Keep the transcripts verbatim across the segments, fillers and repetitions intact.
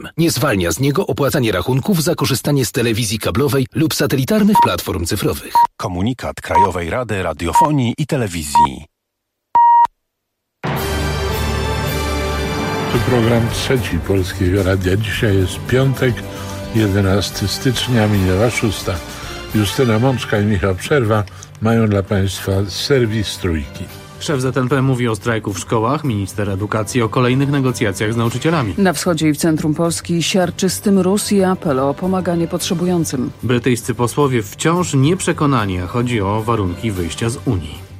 Nie zwalnia z niego opłacanie rachunków za korzystanie z telewizji kablowej lub satelitarnych platform cyfrowych. Komunikat Krajowej Rady Radiofonii i Telewizji. To program trzeci Polskiego Radia. Dzisiaj jest piątek, jedenastego stycznia, minęła szósta. Justyna Mączka i Michał Przerwa mają dla Państwa serwis Trójki. Szef Z N P mówi o strajku w szkołach, minister edukacji o kolejnych negocjacjach z nauczycielami. Na wschodzie i w centrum Polski siarczysty mróz i apel o pomaganie potrzebującym. Brytyjscy posłowie wciąż nieprzekonani, a chodzi o warunki wyjścia z Unii.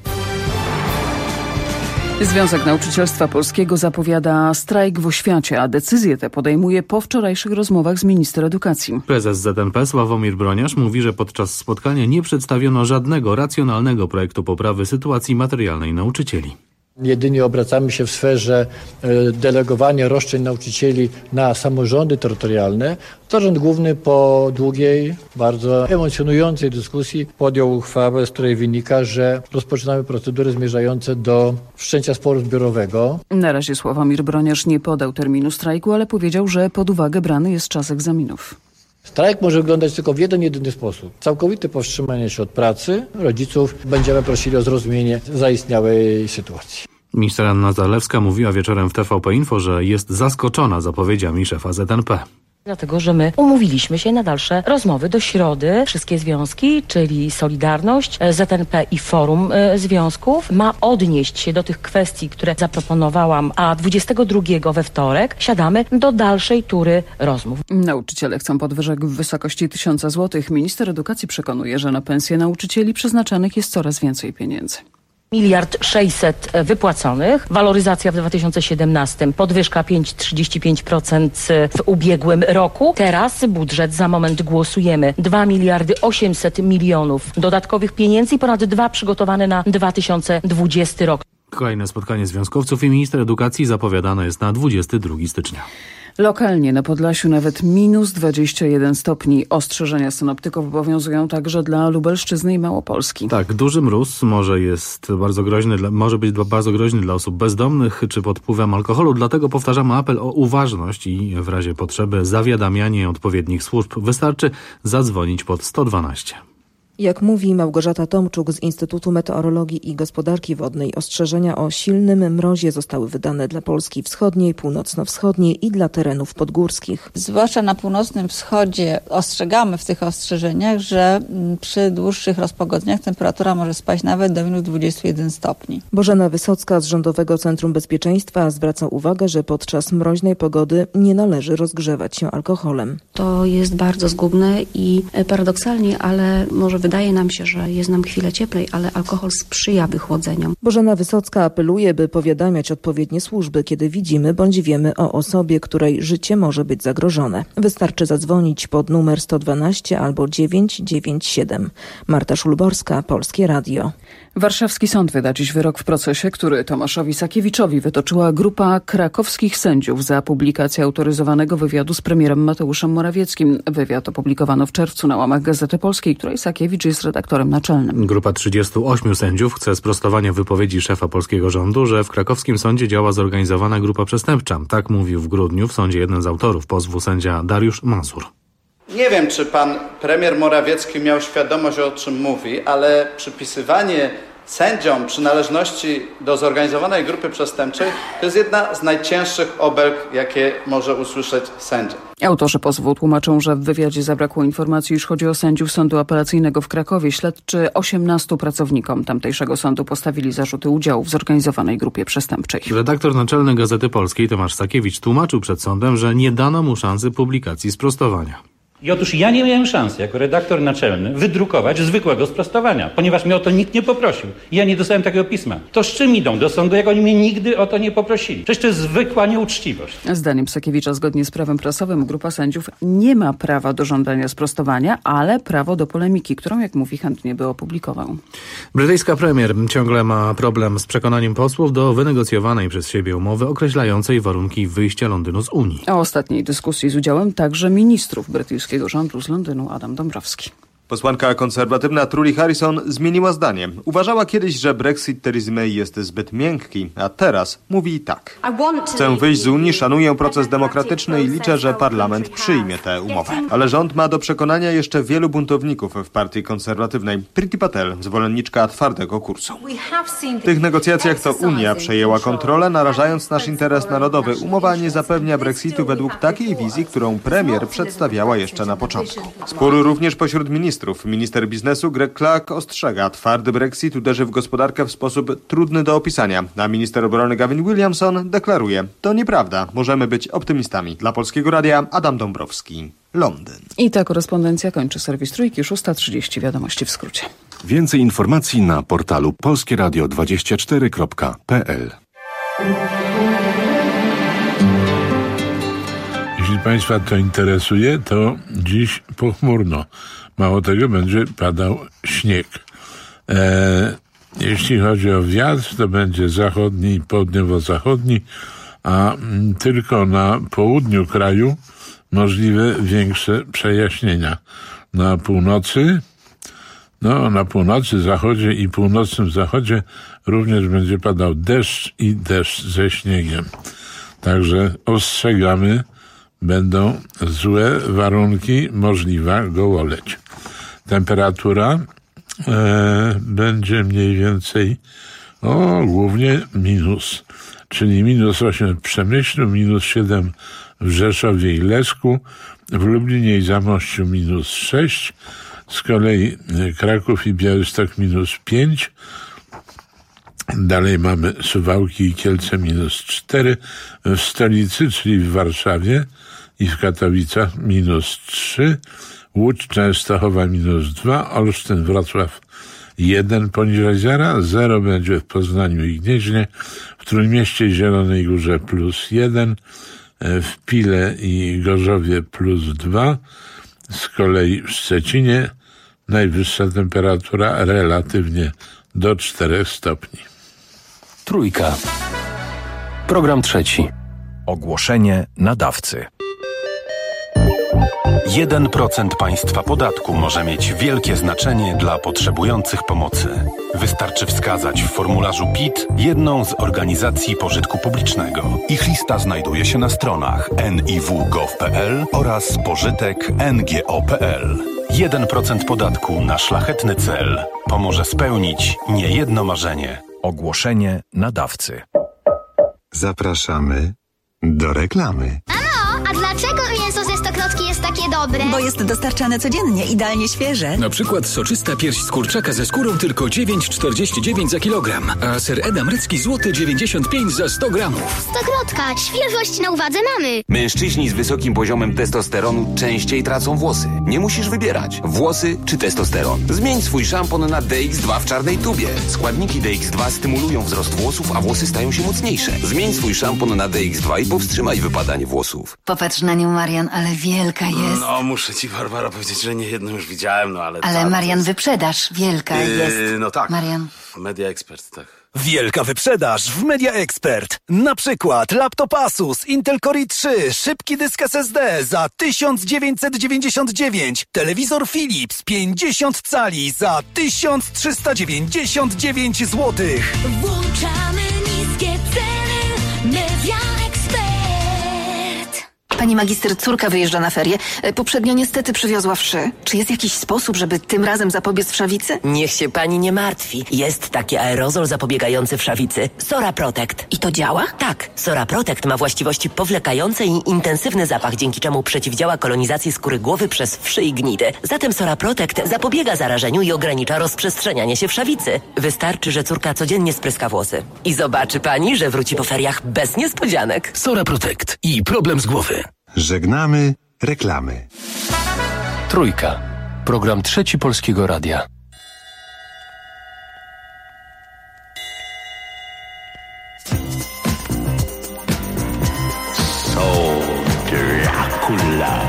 Związek Nauczycielstwa Polskiego zapowiada strajk w oświacie, a decyzje te podejmuje po wczorajszych rozmowach z minister edukacji. Prezes Z N P Sławomir Broniarz mówi, że podczas spotkania nie przedstawiono żadnego racjonalnego projektu poprawy sytuacji materialnej nauczycieli. Jedynie obracamy się w sferze delegowania roszczeń nauczycieli na samorządy terytorialne. Zarząd Główny po długiej, bardzo emocjonującej dyskusji podjął uchwałę, z której wynika, że rozpoczynamy procedury zmierzające do wszczęcia sporu zbiorowego. Na razie Sławomir Broniarz nie podał terminu strajku, ale powiedział, że pod uwagę brany jest czas egzaminów. Strajk może wyglądać tylko w jeden, jedyny sposób. Całkowite powstrzymanie się od pracy. Rodziców będziemy prosili o zrozumienie zaistniałej sytuacji. Minister Anna Zalewska mówiła wieczorem w T V P Info, że jest zaskoczona zapowiedziami szefa Z N P. Dlatego, że my umówiliśmy się na dalsze rozmowy do środy. Wszystkie związki, czyli Solidarność, Z N P i Forum y, Związków ma odnieść się do tych kwestii, które zaproponowałam, a dwudziestego drugiego we wtorek siadamy do dalszej tury rozmów. Nauczyciele chcą podwyżek w wysokości tysiąca złotych. Minister edukacji przekonuje, że na pensje nauczycieli przeznaczanych jest coraz więcej pieniędzy. Miliard sześćset wypłaconych, waloryzacja w dwa tysiące siedemnastym, podwyżka pięć przecinek trzydzieści pięć procent w ubiegłym roku. Teraz budżet, za moment głosujemy, dwa miliardy osiemset milionów dodatkowych pieniędzy i ponad dwa przygotowane na dwa tysiące dwudziesty rok. Kolejne spotkanie związkowców i minister edukacji zapowiadane jest na dwudziestego drugiego stycznia. Lokalnie na Podlasiu nawet minus dwadzieścia jeden stopni. Ostrzeżenia synoptyków obowiązują także dla Lubelszczyzny i Małopolski. Tak, duży mróz może jest bardzo groźny, dla, może być bardzo groźny dla osób bezdomnych czy pod wpływem alkoholu. Dlatego powtarzamy apel o uważność i w razie potrzeby zawiadamianie odpowiednich służb. Wystarczy zadzwonić pod sto dwanaście. Jak mówi Małgorzata Tomczuk z Instytutu Meteorologii i Gospodarki Wodnej, ostrzeżenia o silnym mrozie zostały wydane dla Polski Wschodniej, Północno-Wschodniej i dla terenów podgórskich. Zwłaszcza na północnym wschodzie ostrzegamy w tych ostrzeżeniach, że przy dłuższych rozpogodzeniach temperatura może spaść nawet do minus dwudziestu jeden stopni. Bożena Wysocka z Rządowego Centrum Bezpieczeństwa zwraca uwagę, że podczas mroźnej pogody nie należy rozgrzewać się alkoholem. To jest bardzo zgubne i paradoksalnie, ale może wydaje nam się, że jest nam chwilę cieplej, ale alkohol sprzyja wychłodzeniom. Bożena Wysocka apeluje, by powiadamiać odpowiednie służby, kiedy widzimy bądź wiemy o osobie, której życie może być zagrożone. Wystarczy zadzwonić pod numer sto dwanaście albo dziewięć dziewięć siedem. Marta Szulborska, Polskie Radio. Warszawski sąd wyda dziś wyrok w procesie, który Tomaszowi Sakiewiczowi wytoczyła grupa krakowskich sędziów za publikację autoryzowanego wywiadu z premierem Mateuszem Morawieckim. Wywiad opublikowano w czerwcu na łamach Gazety Polskiej, której Sakiewicz jest redaktorem naczelnym. Grupa trzydziestu ośmiu sędziów chce sprostowania wypowiedzi szefa polskiego rządu, że w krakowskim sądzie działa zorganizowana grupa przestępcza. Tak mówił w grudniu w sądzie jeden z autorów pozwu, sędzia Dariusz Mazur. Nie wiem, czy pan premier Morawiecki miał świadomość, o czym mówi, ale przypisywanie sędziom przynależności do zorganizowanej grupy przestępczej to jest jedna z najcięższych obelg, jakie może usłyszeć sędzia. Autorzy pozwu tłumaczą, że w wywiadzie zabrakło informacji, iż chodzi o sędziów Sądu Apelacyjnego w Krakowie. Śledczy osiemnastu pracownikom tamtejszego sądu postawili zarzuty udziału w zorganizowanej grupie przestępczej. Redaktor naczelny Gazety Polskiej Tomasz Sakiewicz tłumaczył przed sądem, że nie dano mu szansy publikacji sprostowania. I otóż ja nie miałem szansy jako redaktor naczelny wydrukować zwykłego sprostowania, ponieważ mnie o to nikt nie poprosił. Ja nie dostałem takiego pisma. To z czym idą do sądu, jak oni mnie nigdy o to nie poprosili? Przecież to jest zwykła nieuczciwość. Zdaniem Sakiewicza, zgodnie z prawem prasowym, grupa sędziów nie ma prawa do żądania sprostowania, ale prawo do polemiki, którą, jak mówi, chętnie by opublikował. Brytyjska premier ciągle ma problem z przekonaniem posłów do wynegocjowanej przez siebie umowy określającej warunki wyjścia Londynu z Unii. O ostatniej dyskusji z udziałem także ministrów brytyjskiego rządu z Londynu Adam Dąbrowski. Posłanka konserwatywna Trudy Harrison zmieniła zdanie. Uważała kiedyś, że Brexit Teresy May jest zbyt miękki, a teraz mówi tak. Chcę wyjść z Unii, szanuję proces demokratyczny i liczę, że parlament przyjmie tę umowę. Ale rząd ma do przekonania jeszcze wielu buntowników w partii konserwatywnej. Priti Patel, zwolenniczka twardego kursu. W tych negocjacjach to Unia przejęła kontrolę, narażając nasz interes narodowy. Umowa nie zapewnia Brexitu według takiej wizji, którą premier przedstawiała jeszcze na początku. Spór również pośród ministrów. Minister biznesu Greg Clark ostrzega, twardy Brexit uderzy w gospodarkę w sposób trudny do opisania, a minister obrony Gavin Williamson deklaruje, to nieprawda, możemy być optymistami. Dla Polskiego Radia Adam Dąbrowski, Londyn. I ta korespondencja kończy serwis Trójki, szósta trzydzieści, wiadomości w skrócie. Więcej informacji na portalu polskie radio dwadzieścia cztery kropka p l. Jeśli Państwa to interesuje, to dziś pochmurno. Mało tego, będzie padał śnieg. E, jeśli chodzi o wiatr, to będzie zachodni i południowo-zachodni, a m, tylko na południu kraju możliwe większe przejaśnienia. Na północy, no na północy, zachodzie i północnym zachodzie również będzie padał deszcz i deszcz ze śniegiem. Także ostrzegamy, będą złe warunki, możliwa gołoleć. Temperatura e, będzie mniej więcej, o, głównie minus, czyli minus osiem w Przemyślu, minus siedem w Rzeszowie i Lesku, w Lublinie i Zamościu minus sześć, z kolei Kraków i Białystok minus pięć, dalej mamy Suwałki i Kielce minus cztery, w stolicy, czyli w Warszawie i w Katowicach minus trzy, Łódź, Częstochowa minus dwa, Olsztyn, Wrocław jeden poniżej zera, zero będzie w Poznaniu i Gnieźnie, w Trójmieście i Zielonej Górze plus jeden, w Pile i Gorzowie plus dwa, z kolei w Szczecinie najwyższa temperatura relatywnie do czterech stopni. Trójka. Program trzeci. Ogłoszenie nadawcy. jeden procent państwa podatku może mieć wielkie znaczenie dla potrzebujących pomocy. Wystarczy wskazać w formularzu P I T jedną z organizacji pożytku publicznego. Ich lista znajduje się na stronach n i w kropka gov kropka p l oraz pożytek kropka n g o kropka p l. jeden procent podatku na szlachetny cel pomoże spełnić niejedno marzenie. Ogłoszenie nadawcy. Zapraszamy do reklamy. Mamo, a dlaczego mięso ze Stokrotki jest takie dobre? Bo jest dostarczane codziennie, idealnie świeże. Na przykład soczysta pierś z kurczaka ze skórą tylko dziewięć czterdzieści dziewięć za kilogram, a ser edam rycki złoty dziewięćdziesiąt pięć za sto gramów. Stokrotka, świeżość na uwadze mamy. Mężczyźni z wysokim poziomem testosteronu częściej tracą włosy. Nie musisz wybierać, włosy czy testosteron. Zmień swój szampon na D X dwa w czarnej tubie. Składniki D X dwa stymulują wzrost włosów, a włosy stają się mocniejsze. Zmień swój szampon na D X dwa i powstrzymaj wypadanie włosów. Popatrz na nią, Marian, ale wielka jest. No, muszę ci, Barbara, powiedzieć, że nie jedną już widziałem, no ale... Ale Marian, jest... wyprzedaż wielka yy, jest. No tak. Marian. Media Expert, tak. Wielka wyprzedaż w Media Expert. Na przykład laptop Asus Intel Core i trzy, szybki dysk S S D za tysiąc dziewięćset dziewięćdziesiąt dziewięć, telewizor Philips pięćdziesiąt cali za tysiąc trzysta dziewięćdziesiąt dziewięć złotych. Włączamy niskie ceny. Media Expert. Pani magister, córka wyjeżdża na ferie. Poprzednio niestety przywiozła wszy. Czy jest jakiś sposób, żeby tym razem zapobiec wszawicy? Niech się pani nie martwi. Jest taki aerozol zapobiegający wszawicy. Sora Protect. I to działa? Tak. Sora Protect ma właściwości powlekające i intensywny zapach, dzięki czemu przeciwdziała kolonizacji skóry głowy przez wszy i gnidy. Zatem Sora Protect zapobiega zarażeniu i ogranicza rozprzestrzenianie się wszawicy. Wystarczy, że córka codziennie spryska włosy. I zobaczy pani, że wróci po feriach bez niespodzianek. Sora Protect i problem z głowy. Żegnamy reklamy. Trójka. Program trzeci Polskiego Radia. So Dracula.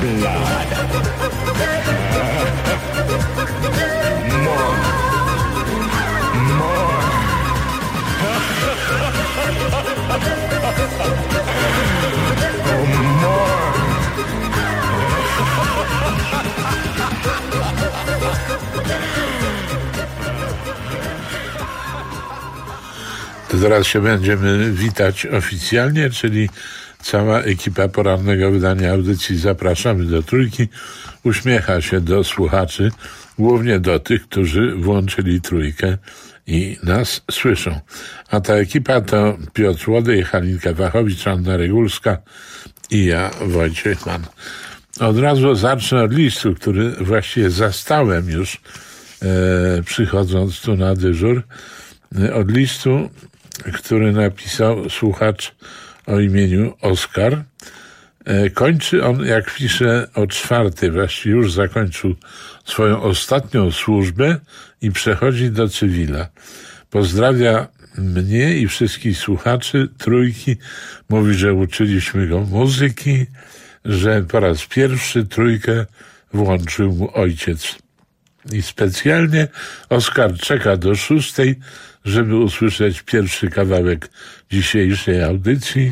blood. More. More. Oh, more. To teraz się będziemy witać oficjalnie, czyli cała ekipa porannego wydania audycji Zapraszamy do Trójki uśmiecha się do słuchaczy, głównie do tych, którzy włączyli Trójkę i nas słyszą. A ta ekipa to Piotr Łodej, Halinka Wachowicz, Anna Regulska i ja, Wojciech Mann. Od razu zacznę od listu, który właściwie zastałem już e, przychodząc tu na dyżur. Od listu, który napisał słuchacz o imieniu Oskar. E, kończy on, jak pisze, o czwartej, właściwie już zakończył swoją ostatnią służbę i przechodzi do cywila. Pozdrawia mnie i wszystkich słuchaczy Trójki. Mówi, że uczyliśmy go muzyki, że po raz pierwszy Trójkę włączył mu ojciec. I specjalnie Oskar czeka do szóstej, żeby usłyszeć pierwszy kawałek dzisiejszej audycji.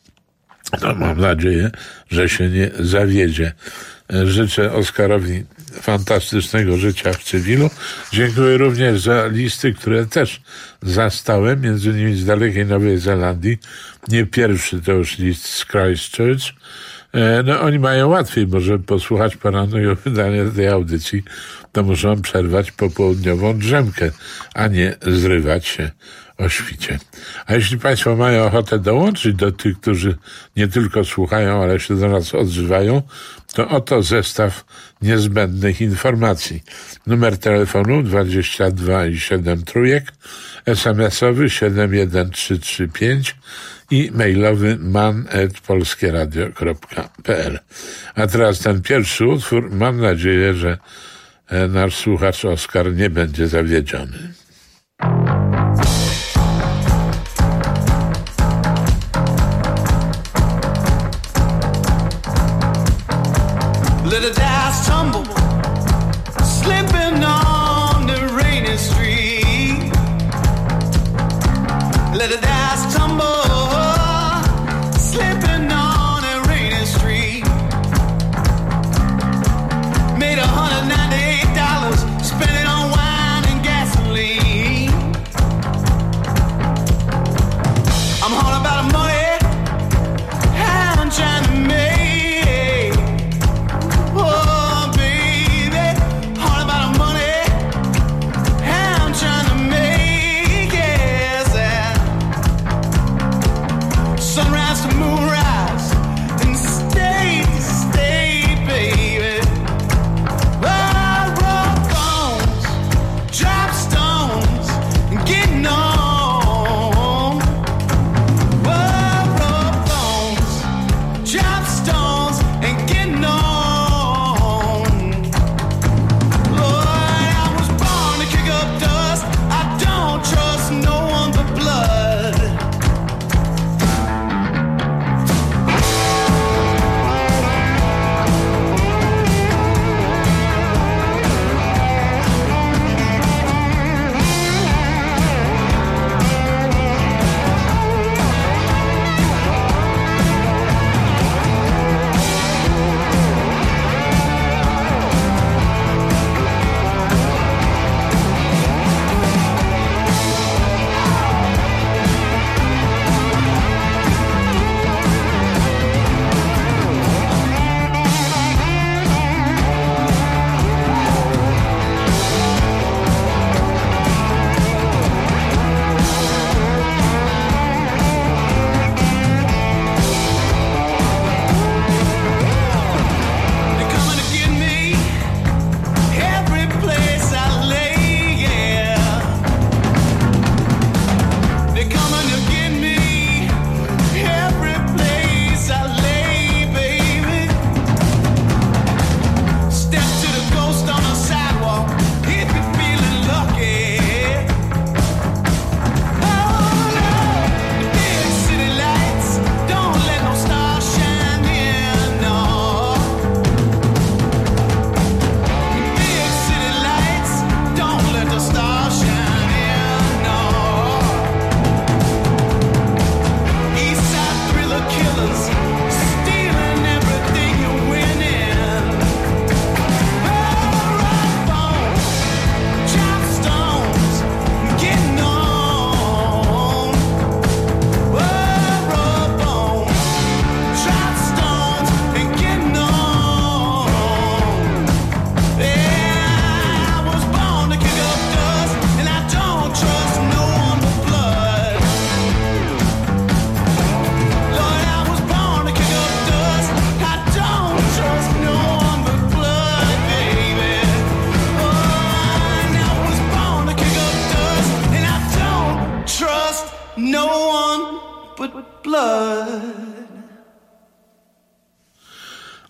No, mam nadzieję, że się nie zawiedzie. Życzę Oskarowi fantastycznego życia w cywilu. Dziękuję również za listy, które też zastałem, między innymi z dalekiej Nowej Zelandii. Nie pierwszy to już list z Christchurch. No oni mają łatwiej, bo żeby posłuchać porannego wydania tej audycji, to muszą przerwać popołudniową drzemkę, a nie zrywać się o świcie. A jeśli Państwo mają ochotę dołączyć do tych, którzy nie tylko słuchają, ale się do nas odzywają, to oto zestaw niezbędnych informacji. Numer telefonu dwadzieścia dwa i siedem trójek, es em esowy siedem jeden trzy trzy pięć i mailowy man at polskieradio kropka p l. A teraz ten pierwszy utwór, mam nadzieję, że nasz słuchacz Oskar nie będzie zawiedziony. Let the dice tumble, slipping on the rainy street. Let the dice tumble, slipping on a rainy street. Made a hundred ninety-eight dollars, spent it on wine and gasoline. I'm hard about the money I'm trying to make. Oh, baby, hard about the money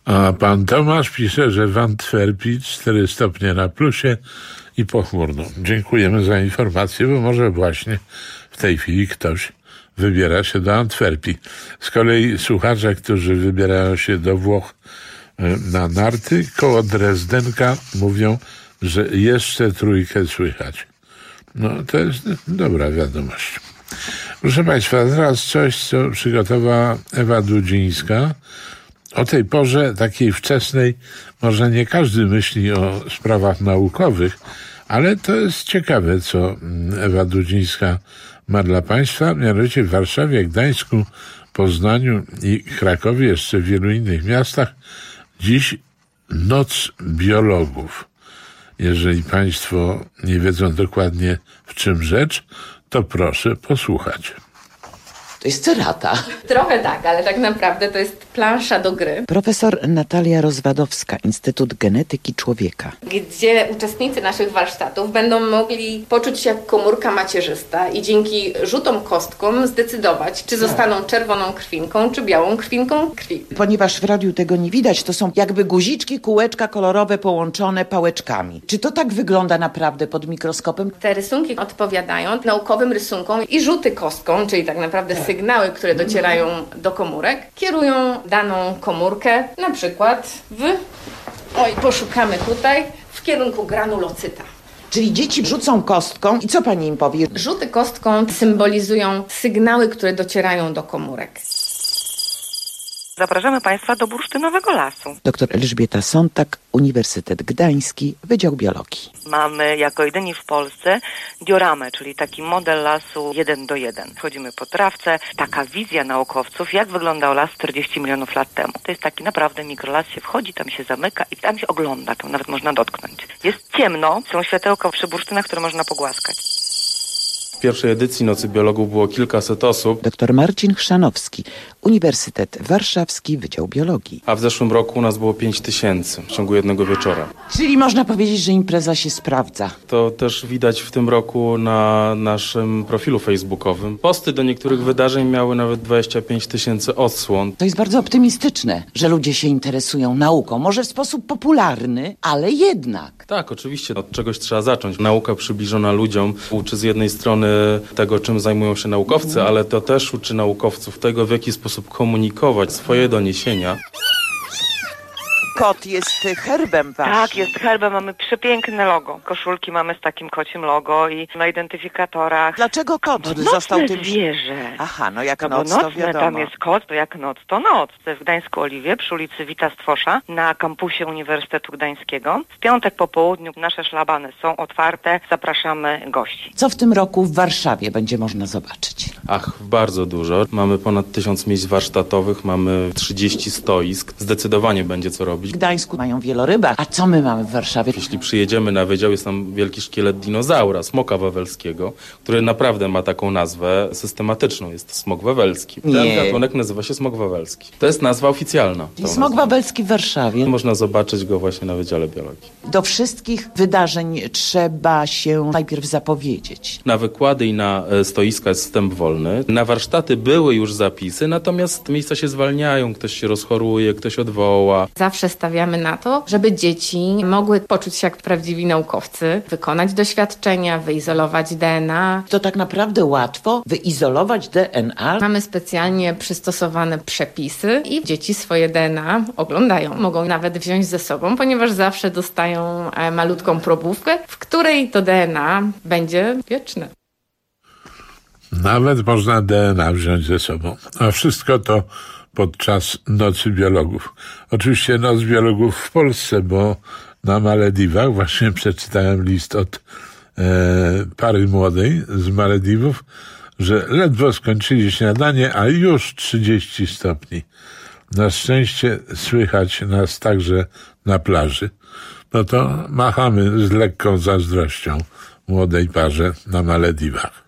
A pan Tomasz pisze, że w Antwerpii cztery stopnie na plusie i pochmurno. Dziękujemy za informację, bo może właśnie w tej chwili ktoś wybiera się do Antwerpii. Z kolei słuchacze, którzy wybierają się do Włoch na narty, koło Drezdenka mówią, że jeszcze trójkę słychać. No, to jest dobra wiadomość. Proszę Państwa, teraz coś, co przygotowała Ewa Dudzińska. O tej porze, takiej wczesnej, może nie każdy myśli o sprawach naukowych, ale to jest ciekawe, co Ewa Dudzińska ma dla Państwa. Mianowicie w Warszawie, Gdańsku, Poznaniu i Krakowie, jeszcze w wielu innych miastach, dziś Noc Biologów. Jeżeli Państwo nie wiedzą dokładnie, w czym rzecz, to proszę posłuchać. To jest cerata. Trochę tak, ale tak naprawdę to jest plansza do gry. Profesor Natalia Rozwadowska, Instytut Genetyki Człowieka. Gdzie uczestnicy naszych warsztatów będą mogli poczuć się jak komórka macierzysta i dzięki rzutom kostką zdecydować, czy zostaną czerwoną krwinką, czy białą krwinką krwi. Ponieważ w radiu tego nie widać, to są jakby guziczki, kółeczka kolorowe połączone pałeczkami. Czy to tak wygląda naprawdę pod mikroskopem? Te rysunki odpowiadają naukowym rysunkom i rzuty kostką, czyli tak naprawdę tak. Sygnały, które docierają do komórek, kierują daną komórkę, na przykład w, oj, poszukamy tutaj, w kierunku granulocyta. Czyli dzieci rzucą kostką i co pani im powie? Rzuty kostką symbolizują sygnały, które docierają do komórek. Zapraszamy Państwa do bursztynowego lasu. Doktor Elżbieta Sontak, Uniwersytet Gdański, Wydział Biologii. Mamy jako jedyni w Polsce dioramę, czyli taki model lasu jeden do jeden. Wchodzimy po trawce, taka wizja naukowców, jak wyglądał las czterdzieści milionów lat temu. To jest taki naprawdę mikrolas, się wchodzi, tam się zamyka i tam się ogląda, tam nawet można dotknąć. Jest ciemno, są światełka przy bursztynach, które można pogłaskać. W pierwszej edycji Nocy Biologów było kilkaset osób. Doktor Marcin Chrzanowski, Uniwersytet Warszawski, Wydział Biologii. A w zeszłym roku u nas było pięć tysięcy w ciągu jednego wieczora. Czyli można powiedzieć, że impreza się sprawdza. To też widać w tym roku na naszym profilu facebookowym. Posty do niektórych wydarzeń miały nawet dwadzieścia pięć tysięcy odsłon. To jest bardzo optymistyczne, że ludzie się interesują nauką. Może w sposób popularny, ale jednak. Tak, oczywiście. Od czegoś trzeba zacząć. Nauka przybliżona ludziom uczy z jednej strony tego, czym zajmują się naukowcy, ale to też uczy naukowców tego, w jaki sposób komunikować swoje doniesienia. Kot jest herbem waszym. Tak, jest herbem. Mamy przepiękne logo. Koszulki mamy z takim kocim logo i na identyfikatorach. Dlaczego kot no, został tym zwierzę. Aha, no jak no, noc, nocne, to wiadomo. Tam jest kot, to jak noc, to noc. To jest w Gdańsku Oliwie, przy ulicy Wita Stwosza, na kampusie Uniwersytetu Gdańskiego. W piątek po południu nasze szlabany są otwarte. Zapraszamy gości. Co w tym roku w Warszawie będzie można zobaczyć? Ach, bardzo dużo. Mamy ponad tysiąc miejsc warsztatowych, mamy trzydzieści stoisk. Zdecydowanie będzie co robić. W Gdańsku mają wielorybach. A co my mamy w Warszawie? Jeśli przyjedziemy na wydział, jest tam wielki szkielet dinozaura, smoka wawelskiego, który naprawdę ma taką nazwę systematyczną. Jest smok wawelski. Ten Nie. gatunek nazywa się smok wawelski. To jest nazwa oficjalna. Czyli smok wawelski w Warszawie. Można zobaczyć go właśnie na Wydziale Biologii. Do wszystkich wydarzeń trzeba się najpierw zapowiedzieć. Na wykłady i na stoiska jest wstęp wolny. Na warsztaty były już zapisy, natomiast miejsca się zwalniają. Ktoś się rozchoruje, ktoś odwoła. Zawsze stawiamy na to, żeby dzieci mogły poczuć się jak prawdziwi naukowcy, wykonać doświadczenia, wyizolować D N A. To tak naprawdę łatwo wyizolować D N A. Mamy specjalnie przystosowane przepisy i dzieci swoje D N A oglądają. Mogą nawet wziąć ze sobą, ponieważ zawsze dostają malutką probówkę, w której to D N A będzie wieczne. Nawet można D N A wziąć ze sobą. A wszystko to podczas Nocy Biologów. Oczywiście Noc Biologów w Polsce, bo na Malediwach właśnie przeczytałem list od e, pary młodej z Malediwów, że ledwo skończyli śniadanie, a już trzydzieści stopni. Na szczęście słychać nas także na plaży. No to machamy z lekką zazdrością młodej parze na Malediwach.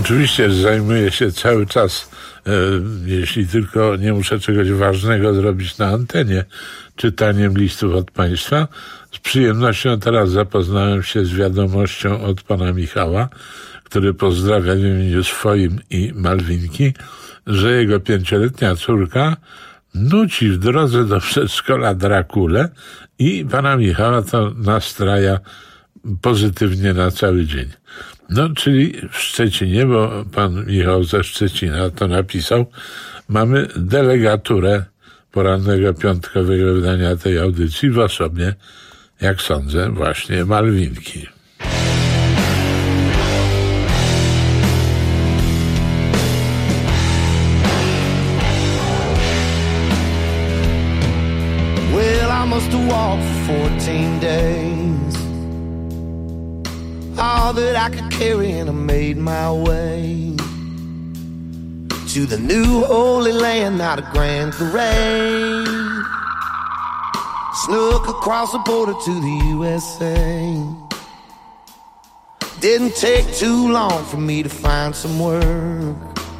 Oczywiście zajmuję się cały czas, e, jeśli tylko nie muszę czegoś ważnego zrobić na antenie, czytaniem listów od Państwa. Z przyjemnością teraz zapoznałem się z wiadomością od pana Michała, który pozdrawia w imieniu swoim i Malwinki, że jego pięcioletnia córka nuci w drodze do przedszkola Drakulę i pana Michała to nastraja pozytywnie na cały dzień. No, czyli w Szczecinie, bo pan Michał ze Szczecina to napisał, mamy delegaturę porannego piątkowego wydania tej audycji w osobie, jak sądzę, właśnie Malwinki. Well, I must have walked for fourteen days. All that I could carry, and I made my way to the new Holy Land, not a grand parade. Snuck across the border to the U S A. Didn't take too long for me to find some work.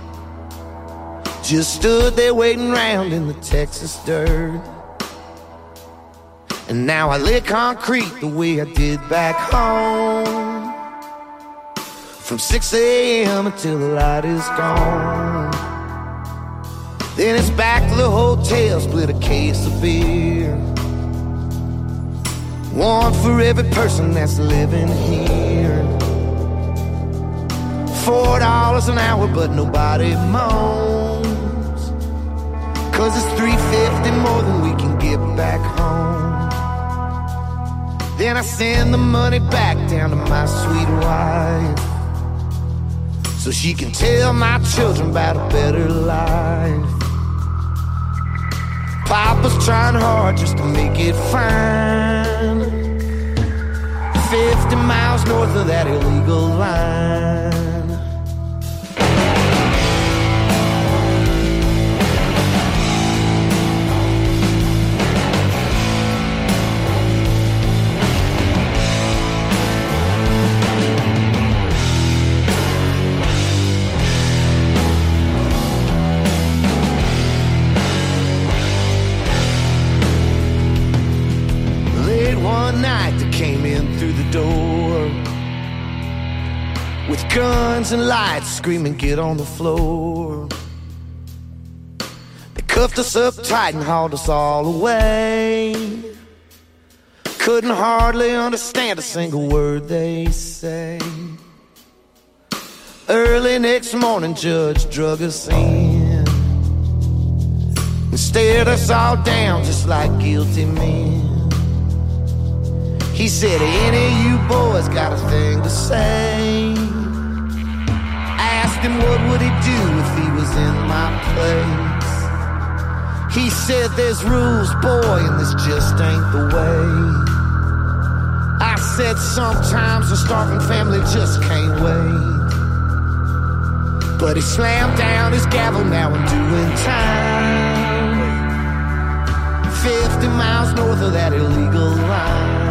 Just stood there waiting round in the Texas dirt. And now I lay concrete the way I did back home, from six a.m. until the light is gone. Then it's back to the hotel, split a case of beer, one for every person that's living here. Four dollars an hour, but nobody moans, 'cause it's three fifty more than we can get back home. Then I send the money back down to my sweet wife, so she can tell my children about a better life. Papa's trying hard just to make it fine, fifty miles north of that illegal line. Night that came in through the door with guns and lights, screaming, "Get on the floor." They cuffed us up tight and hauled us all away. Couldn't hardly understand a single word they say. Early next morning, judge drug us in and stared us all down just like guilty men. He said, "Any of you boys got a thing to say?" Asked him what would he do if he was in my place. He said, "There's rules, boy, and this just ain't the way." I said, "Sometimes a starving family just can't wait." But he slammed down his gavel, now I'm doing time, fifty miles north of that illegal line.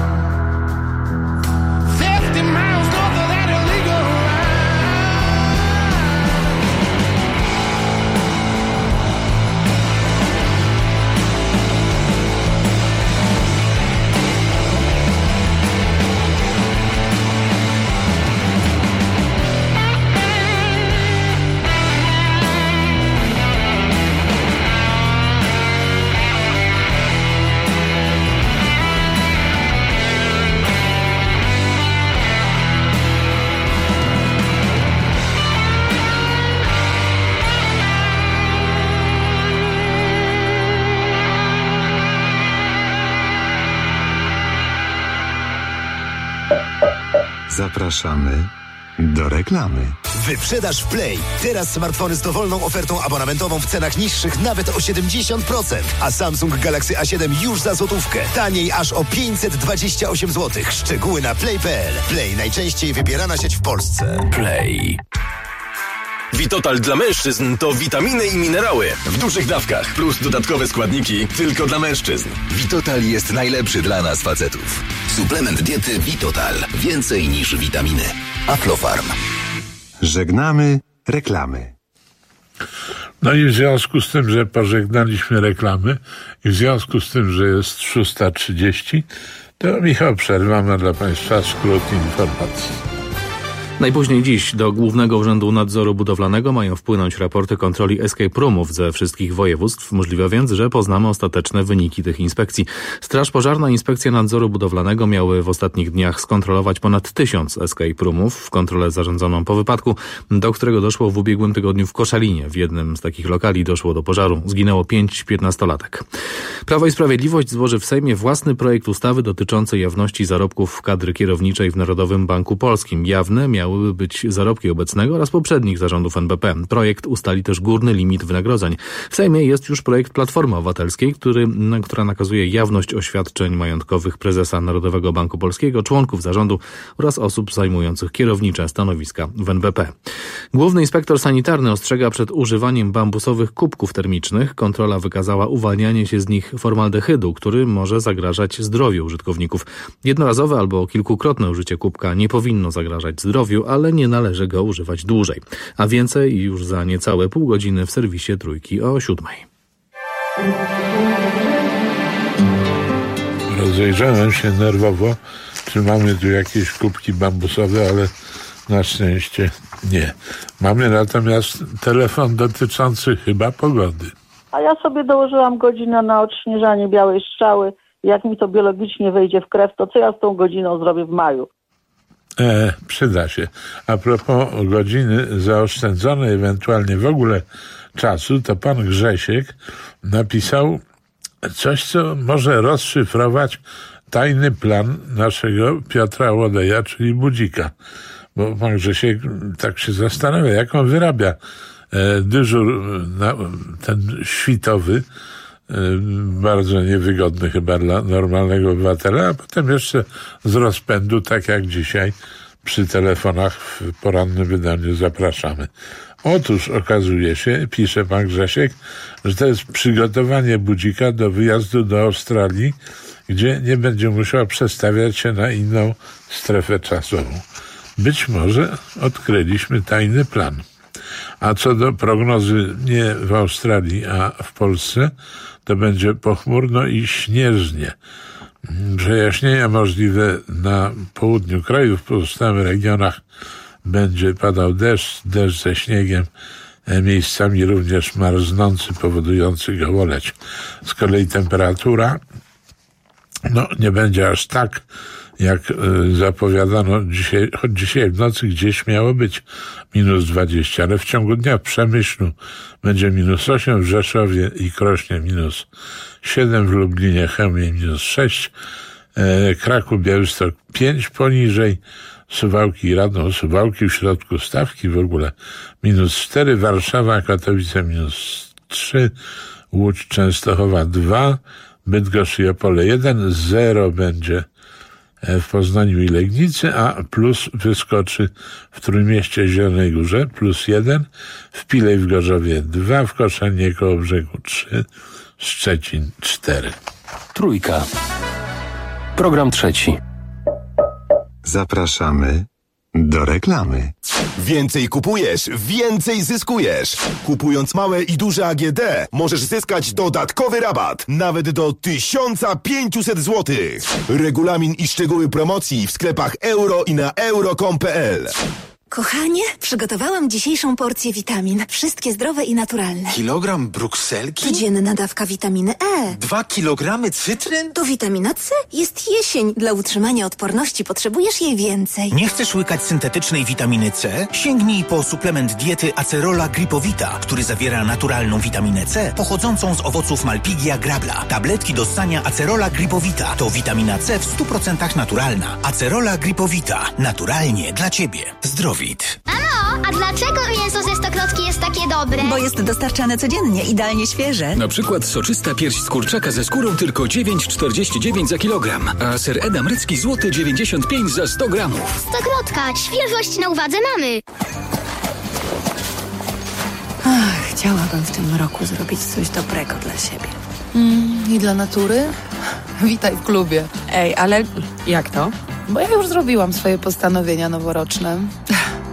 Miles north of that illegal Zapraszamy do reklamy. Wyprzedaż w Play. Teraz smartfony z dowolną ofertą abonamentową w cenach niższych nawet o siedemdziesiąt procent. A Samsung Galaxy A siedem już za złotówkę. Taniej aż o pięćset dwadzieścia osiem złotych. Szczegóły na play kropka p l. Play, najczęściej wybierana sieć w Polsce. Play. Vitotal dla mężczyzn to witaminy i minerały w dużych dawkach plus dodatkowe składniki tylko dla mężczyzn. Vitotal jest najlepszy dla nas facetów. Suplement diety Vitotal. Więcej niż witaminy. Aflofarm. Żegnamy reklamy. No i w związku z tym, że pożegnaliśmy reklamy i w związku z tym, że jest szósta trzydzieści, to Michał Przerwa ma dla Państwa skrót informacji. Najpóźniej dziś do Głównego Urzędu Nadzoru Budowlanego mają wpłynąć raporty kontroli escape roomów ze wszystkich województw. Możliwe więc, że poznamy ostateczne wyniki tych inspekcji. Straż Pożarna i Inspekcja Nadzoru Budowlanego miały w ostatnich dniach skontrolować ponad tysiąc escape roomów. W kontrolę zarządzoną po wypadku, do którego doszło w ubiegłym tygodniu w Koszalinie. W jednym z takich lokali doszło do pożaru. Zginęło pięć piętnastolatek. Prawo i Sprawiedliwość złoży w Sejmie własny projekt ustawy dotyczący jawności zarobków kadry kierowniczej w Narodowym Banku Polskim. Jawne miały Miałyby być zarobki obecnego oraz poprzednich zarządów N B P. Projekt ustali też górny limit wynagrodzeń. W Sejmie jest już projekt Platformy Obywatelskiej, który, która nakazuje jawność oświadczeń majątkowych prezesa Narodowego Banku Polskiego, członków zarządu oraz osób zajmujących kierownicze stanowiska w N B P. Główny inspektor sanitarny ostrzega przed używaniem bambusowych kubków termicznych. Kontrola wykazała uwalnianie się z nich formaldehydu, który może zagrażać zdrowiu użytkowników. Jednorazowe albo kilkukrotne użycie kubka nie powinno zagrażać zdrowiu, ale nie należy go używać dłużej. A więcej już za niecałe pół godziny w serwisie Trójki o siódmej. Rozejrzałem się nerwowo, czy mamy tu jakieś kubki bambusowe, ale na szczęście nie. Mamy natomiast telefon dotyczący chyba pogody. A ja sobie dołożyłam godzinę na odśnieżanie białej strzały. Jak mi to biologicznie wejdzie w krew, to co ja z tą godziną zrobię w maju? E, przyda się. A propos godziny zaoszczędzonej, ewentualnie w ogóle czasu, to pan Grzesiek napisał coś, co może rozszyfrować tajny plan naszego Piotra Łodeja, czyli Budzika. Bo pan Grzesiek tak się zastanawia, jak on wyrabia e, dyżur na, ten świtowy, bardzo niewygodny chyba dla normalnego obywatela, a potem jeszcze z rozpędu, tak jak dzisiaj przy telefonach w porannym wydaniu zapraszamy. Otóż okazuje się, pisze pan Grzesiek, że to jest przygotowanie Budzika do wyjazdu do Australii, gdzie nie będzie musiał przestawiać się na inną strefę czasową. Być może odkryliśmy tajny plan. A co do prognozy nie w Australii, a w Polsce, to będzie pochmurno i śnieżnie. Przejaśnienia możliwe na południu kraju, w pozostałych regionach będzie padał deszcz, deszcz ze śniegiem, miejscami również marznący, powodujący gołoleć. Z kolei temperatura no, nie będzie aż tak, jak zapowiadano dzisiaj, choć dzisiaj w nocy gdzieś miało być minus dwadzieścia, ale w ciągu dnia w Przemyślu będzie minus osiem, w Rzeszowie i Krośnie minus siedem, w Lublinie, Chełmie minus sześć, e, Kraków, Białystok pięć poniżej, Suwałki i Radom, Suwałki w środku stawki w ogóle minus cztery, Warszawa, Katowice minus trzy, Łódź, Częstochowa dwa, Bydgoszcz i Opole jeden, zero będzie w Poznaniu i Legnicy, a plus wyskoczy w Trójmieście, Zielonej Górze, plus jeden, w Pilej w Gorzowie dwa, w Koszalinie koło Brzegu trzy, Szczecin cztery. Trójka. Program trzeci. Zapraszamy do reklamy. Więcej kupujesz, więcej zyskujesz. Kupując małe i duże A G D możesz zyskać dodatkowy rabat, nawet do tysiąc pięćset złotych. Regulamin i szczegóły promocji w sklepach euro i na euro kropka com kropka p l. Kochanie, przygotowałam dzisiejszą porcję witamin. Wszystkie zdrowe i naturalne. Kilogram brukselki? Codzienna dawka witaminy E. Dwa kilogramy cytryn? To witamina C. Jest jesień. Dla utrzymania odporności potrzebujesz jej więcej. Nie chcesz łykać syntetycznej witaminy C? Sięgnij po suplement diety Acerola Gripowita, który zawiera naturalną witaminę C pochodzącą z owoców Malpighia grabla. Tabletki do ssania Acerola Gripowita to witamina C w stu procentach naturalna. Acerola Gripowita. Naturalnie dla Ciebie. Zdrowie. Mamo, a dlaczego mięso ze Stokrotki jest takie dobre? Bo jest dostarczane codziennie, idealnie świeże. Na przykład soczysta pierś z kurczaka ze skórą tylko dziewięć czterdzieści dziewięć za kilogram, a ser Edam Rycki złoty dziewięćdziesiąt pięć za sto gramów. Stokrotka, świeżość na uwadze mamy. Ach, chciałabym w tym roku zrobić coś dobrego dla siebie. Mm, I dla natury? Witaj w klubie. Ej, ale jak to? Bo ja już zrobiłam swoje postanowienia noworoczne.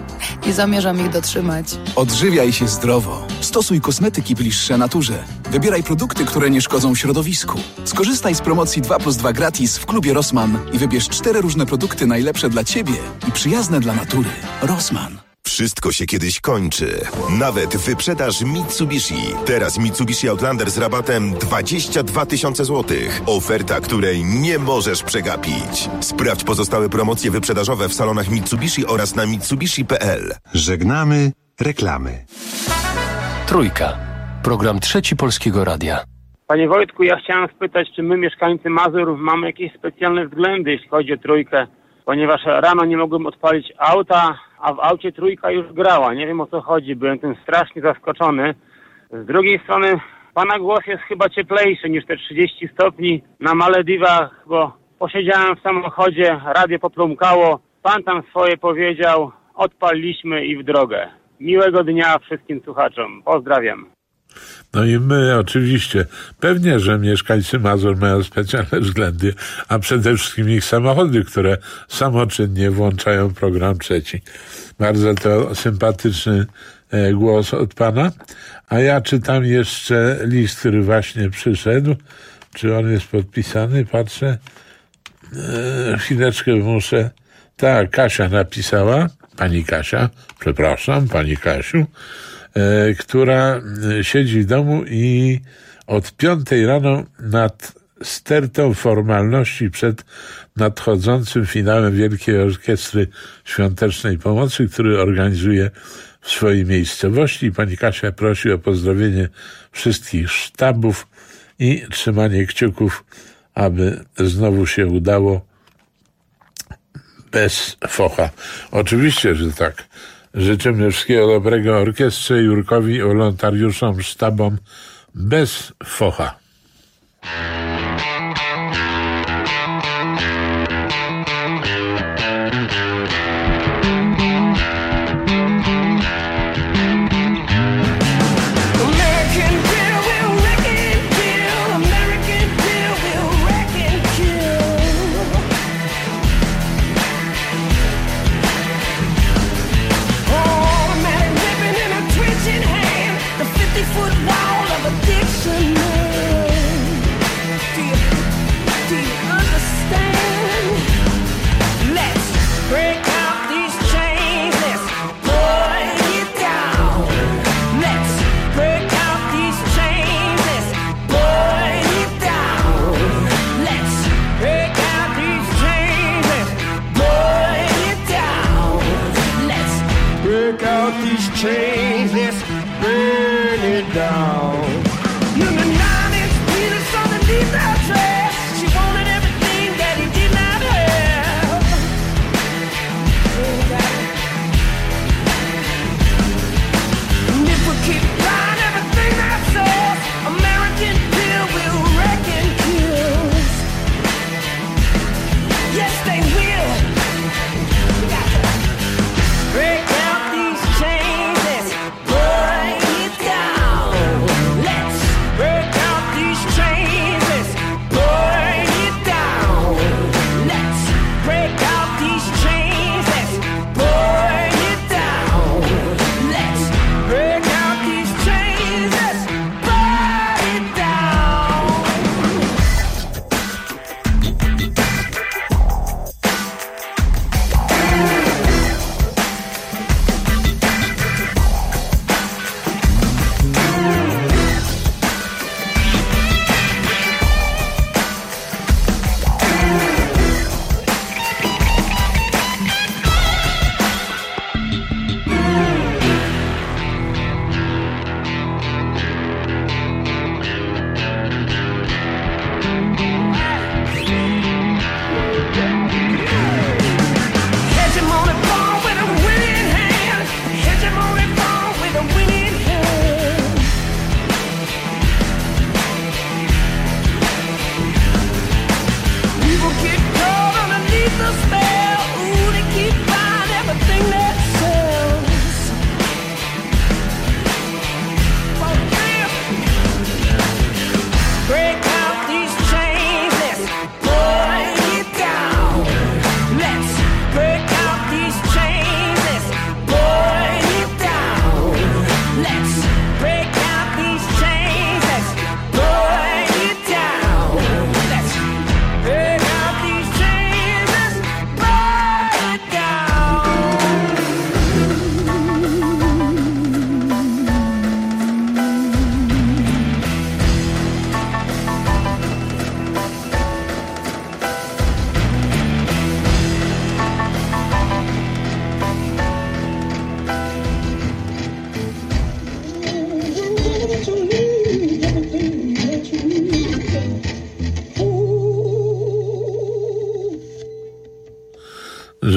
i zamierzam ich dotrzymać. Odżywiaj się zdrowo. Stosuj kosmetyki bliższe naturze. Wybieraj produkty, które nie szkodzą środowisku. Skorzystaj z promocji dwa plus dwa gratis w klubie Rossmann i wybierz cztery różne produkty najlepsze dla Ciebie i przyjazne dla natury. Rossmann. Wszystko się kiedyś kończy. Nawet wyprzedaż Mitsubishi. Teraz Mitsubishi Outlander z rabatem dwadzieścia dwa tysiące złotych. Oferta, której nie możesz przegapić. Sprawdź pozostałe promocje wyprzedażowe w salonach Mitsubishi oraz na mitsubishi kropka p l. Żegnamy reklamy. Trójka. Program Trzeci Polskiego Radia. Panie Wojtku, ja chciałem spytać, czy my, mieszkańcy Mazur, mamy jakieś specjalne względy, jeśli chodzi o trójkę, ponieważ rano nie mogłem odpalić auta, a w aucie trójka już grała. Nie wiem, o co chodzi, byłem tym strasznie zaskoczony. Z drugiej strony pana głos jest chyba cieplejszy niż te trzydzieści stopni na Malediwach, bo posiedziałem w samochodzie, radio poplumkało, pan tam swoje powiedział, odpaliliśmy i w drogę. Miłego dnia wszystkim słuchaczom. Pozdrawiam. No i my oczywiście, pewnie, że mieszkańcy Mazur mają specjalne względy, a przede wszystkim ich samochody, które samoczynnie włączają program trzeci. Bardzo to sympatyczny e, głos od pana. A ja czytam jeszcze list, który właśnie przyszedł. Czy on jest podpisany? Patrzę. E, chwileczkę muszę. Tak, Kasia napisała. Pani Kasia, przepraszam, pani Kasiu. E, która siedzi w domu i od piątej rano nad stertą formalności przed nadchodzącym finałem Wielkiej Orkiestry Świątecznej Pomocy, który organizuje w swojej miejscowości. Pani Kasia prosi o pozdrowienie wszystkich sztabów i trzymanie kciuków, aby znowu się udało bez focha. Oczywiście, że tak. Życzymy wszystkiego dobrego orkiestrze, Jurkowi, wolontariuszom, sztabom bez focha. Chains, let's burn it down. Number nine inch Venus underneath our train.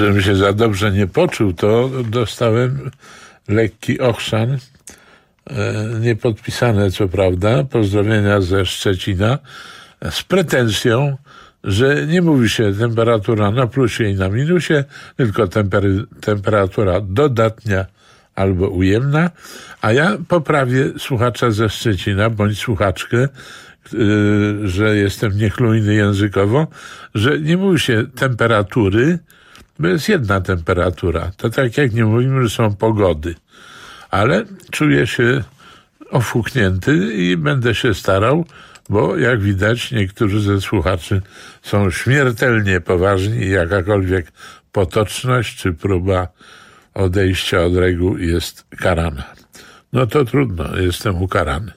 żebym się za dobrze nie poczuł, to dostałem lekki ochrzan, niepodpisane co prawda, pozdrowienia ze Szczecina, z pretensją, że nie mówi się temperatura na plusie i na minusie, tylko tempery, temperatura dodatnia albo ujemna, a ja poprawię słuchacza ze Szczecina, bądź słuchaczkę, yy, że jestem niechlujny językowo, że nie mówi się temperatury, bo jest jedna temperatura. To tak jak nie mówimy, że są pogody. Ale czuję się ofuknięty i będę się starał, bo jak widać niektórzy ze słuchaczy są śmiertelnie poważni i jakakolwiek potoczność czy próba odejścia od reguł jest karana. No to trudno, jestem ukarany.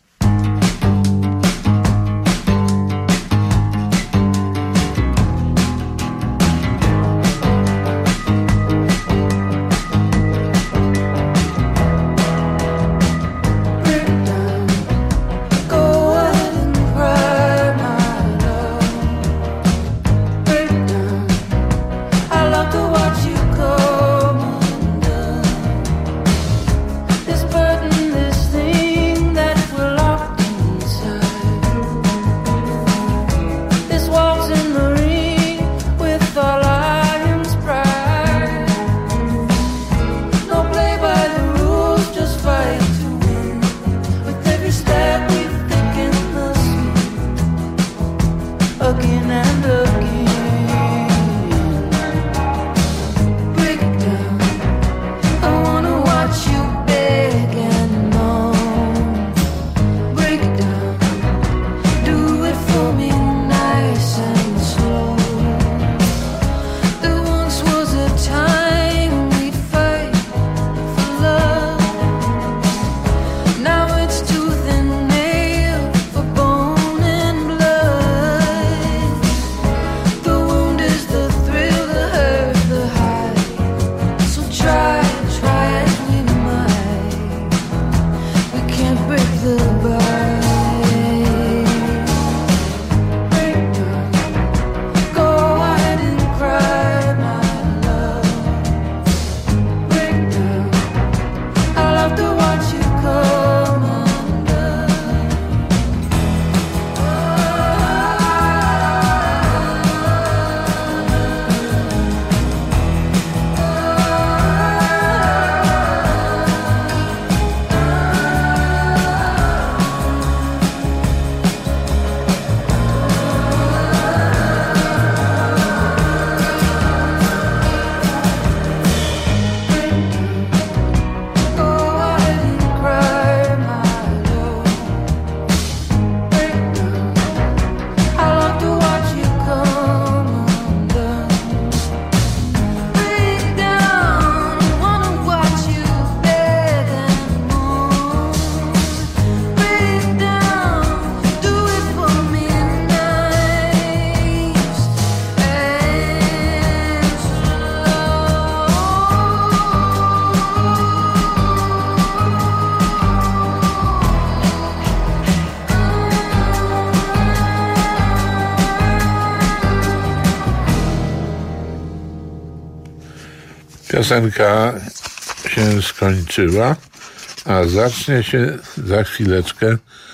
Piosenka się skończyła, a zacznie się za chwileczkę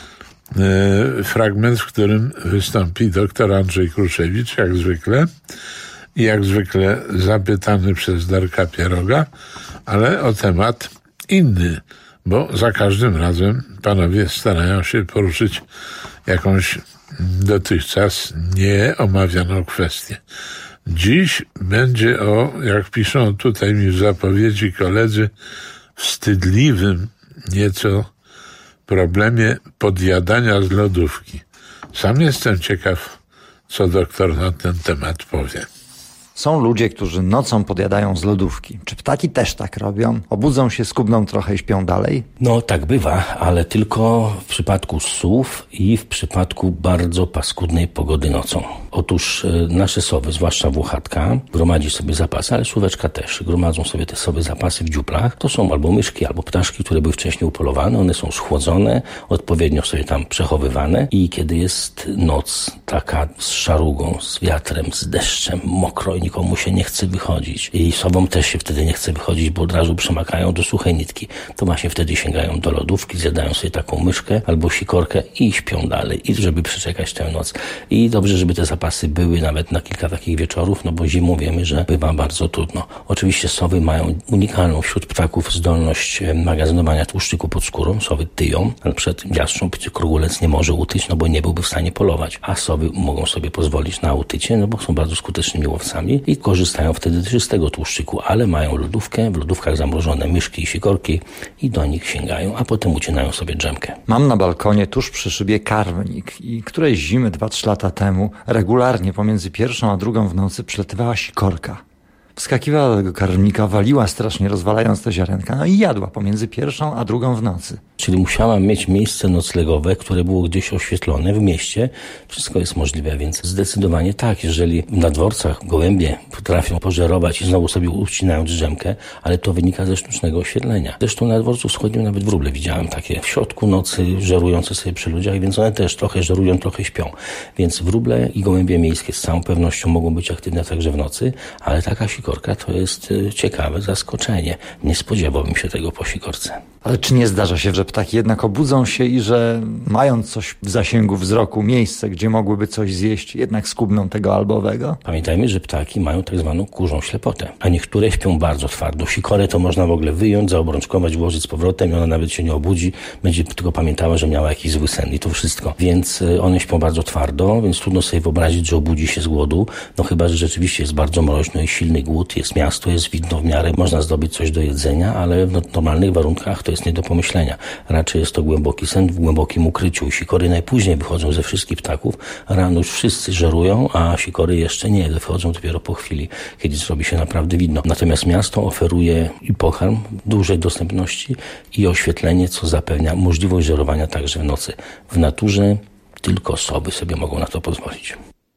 e, fragment, w którym wystąpi doktor Andrzej Kruszewicz, jak zwykle, i jak zwykle zapytany przez Darka Pieroga, ale o temat inny, bo za każdym razem panowie starają się poruszyć jakąś dotychczas nieomawianą kwestię. Dziś będzie o, jak piszą tutaj mi w zapowiedzi koledzy, wstydliwym nieco problemie podjadania z lodówki. Sam jestem ciekaw, co doktor na ten temat powie. Są ludzie, którzy nocą podjadają z lodówki. Czy ptaki też tak robią? Obudzą się, skubną trochę i śpią dalej? No tak bywa, ale tylko w przypadku ssów i w przypadku bardzo paskudnej pogody nocą. Otóż nasze sowy, zwłaszcza włochatka, gromadzi sobie zapasy, ale słóweczka też. Gromadzą sobie te sowy zapasy w dziuplach. To są albo myszki, albo ptaszki, które były wcześniej upolowane. One są schłodzone, odpowiednio sobie tam przechowywane i kiedy jest noc taka z szarugą, z wiatrem, z deszczem, mokro i nikomu się nie chce wychodzić i sobom też się wtedy nie chce wychodzić, bo od razu przemakają do suchej nitki, to właśnie wtedy sięgają do lodówki, zjadają sobie taką myszkę albo sikorkę i śpią dalej, i żeby przeczekać tę noc. I dobrze, żeby te zapasy były nawet na kilka takich wieczorów, no bo zimą wiemy, że bywa bardzo trudno. Oczywiście sowy mają unikalną wśród ptaków zdolność magazynowania tłuszczyku pod skórą. Sowy tyją, ale przed jastrząb czy krugulec nie może utyć, no bo nie byłby w stanie polować, a sowy mogą sobie pozwolić na utycie, no bo są bardzo skutecznymi łowcami i korzystają wtedy też z tego tłuszczyku, ale mają lodówkę, w lodówkach zamrożone myszki i sikorki i do nich sięgają, a potem ucinają sobie drzemkę. Mam na balkonie tuż przy szybie karmnik i którejś zimy dwa trzy lata temu regularnie pomiędzy pierwszą a drugą w nocy przylatywała sikorka. Wskakiwała do tego karmnika, waliła strasznie, rozwalając te ziarenka, no i jadła pomiędzy pierwszą a drugą w nocy. Czyli musiała mieć miejsce noclegowe, które było gdzieś oświetlone w mieście. Wszystko jest możliwe, więc zdecydowanie tak. Jeżeli na dworcach gołębie potrafią pożerować i znowu sobie ucinają drzemkę, ale to wynika ze sztucznego oświetlenia. Zresztą na dworcu wschodnim nawet wróble widziałem takie w środku nocy żerujące sobie przy ludziach, więc one też trochę żerują, trochę śpią. Więc wróble i gołębie miejskie z całą pewnością mogą być aktywne także w nocy, ale taka sikorka to jest ciekawe zaskoczenie. Nie spodziewałbym się tego po sikorce. Ale czy nie zdarza się, że ptaki jednak obudzą się i że mając coś w zasięgu wzroku, miejsce, gdzie mogłyby coś zjeść, jednak skubną tego albo owego? Pamiętajmy, że ptaki mają tak zwaną kurzą ślepotę, a niektóre śpią bardzo twardo. Sikorę to można w ogóle wyjąć, zaobrączkować, włożyć z powrotem i ona nawet się nie obudzi, będzie tylko pamiętała, że miała jakiś zły sen i to wszystko. Więc one śpią bardzo twardo, więc trudno sobie wyobrazić, że obudzi się z głodu, no chyba, że rzeczywiście jest bardzo mroźno i silny głód, jest miasto, jest widno w miarę, można zdobyć coś do jedzenia, ale w normalnych warunkach to jest nie do pomyślenia. Raczej jest to głęboki sen w głębokim ukryciu. Sikory najpóźniej wychodzą ze wszystkich ptaków. Rano już wszyscy żerują, a sikory jeszcze nie. Wychodzą dopiero po chwili, kiedy zrobi się naprawdę widno. Natomiast miasto oferuje i pokarm dużej dostępności i oświetlenie, co zapewnia możliwość żerowania także w nocy. W naturze tylko sowy sobie mogą na to pozwolić.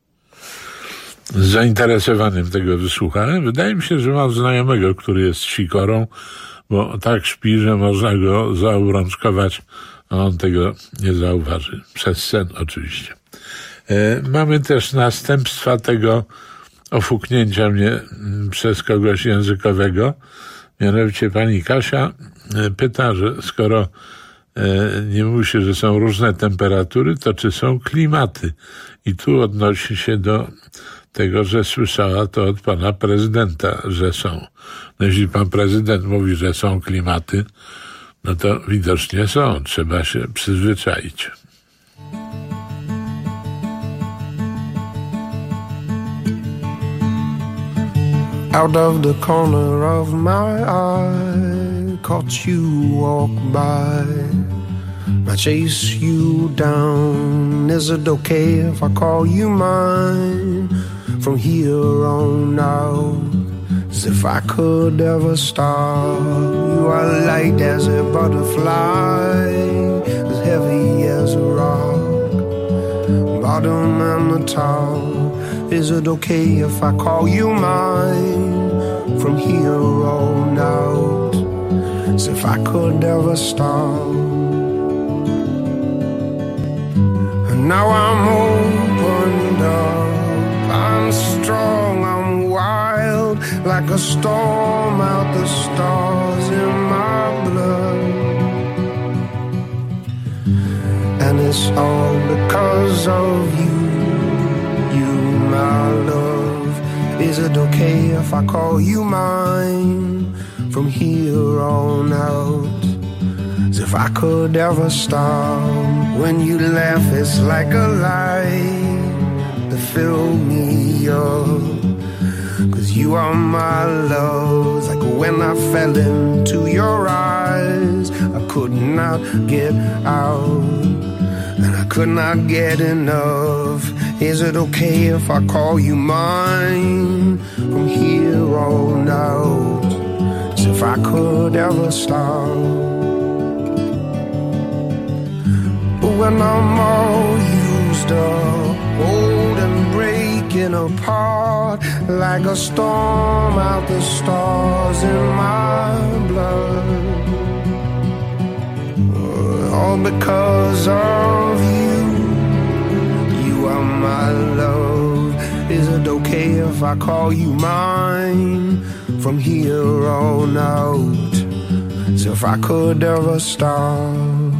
Z zainteresowanym tego wysłuchałem. Wydaje mi się, że mam znajomego, który jest sikorą, bo tak śpi, że można go zaobrączkować, a on tego nie zauważy. Przez sen oczywiście. E, mamy też następstwa tego ofuknięcia mnie przez kogoś językowego. Mianowicie pani Kasia pyta, że skoro e, nie mówi się, że są różne temperatury, to czy są klimaty? I tu odnosi się do tego, że słyszała to od pana prezydenta, że są. No jeśli pan prezydent mówi, że są klimaty, no to widocznie są. Trzeba się przyzwyczaić. Out of the corner of my eye, caught you walk by. I chase you down. Is it okay if I call you mine? From here on out, as if I could ever stop. You are light as a butterfly, as heavy as a rock. Bottom and the top. Is it okay if I call you mine? From here on out, as if I could ever stop. Now I'm opened up, I'm strong, I'm wild, like a storm out the stars in my blood. And it's all because of you, you my love. Is it okay if I call you mine? From here on out, as if I could ever stop. When you laugh, it's like a light to fill me up. Cause you are my love. It's like when I fell into your eyes, I could not get out, and I could not get enough. Is it okay if I call you mine? From here on out, as if I could ever stop. When I'm all used up, old and brave, falling apart like a storm out the stars in my blood. All because of you. You are my love. Is it okay if I call you mine? From here on out, so if I could ever stop.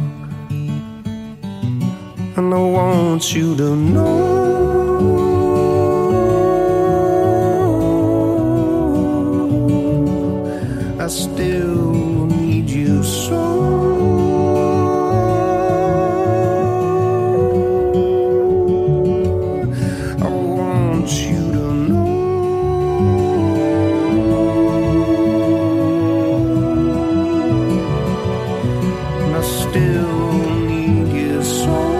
And I want you to know I still need you so. I want you to know I still need you so.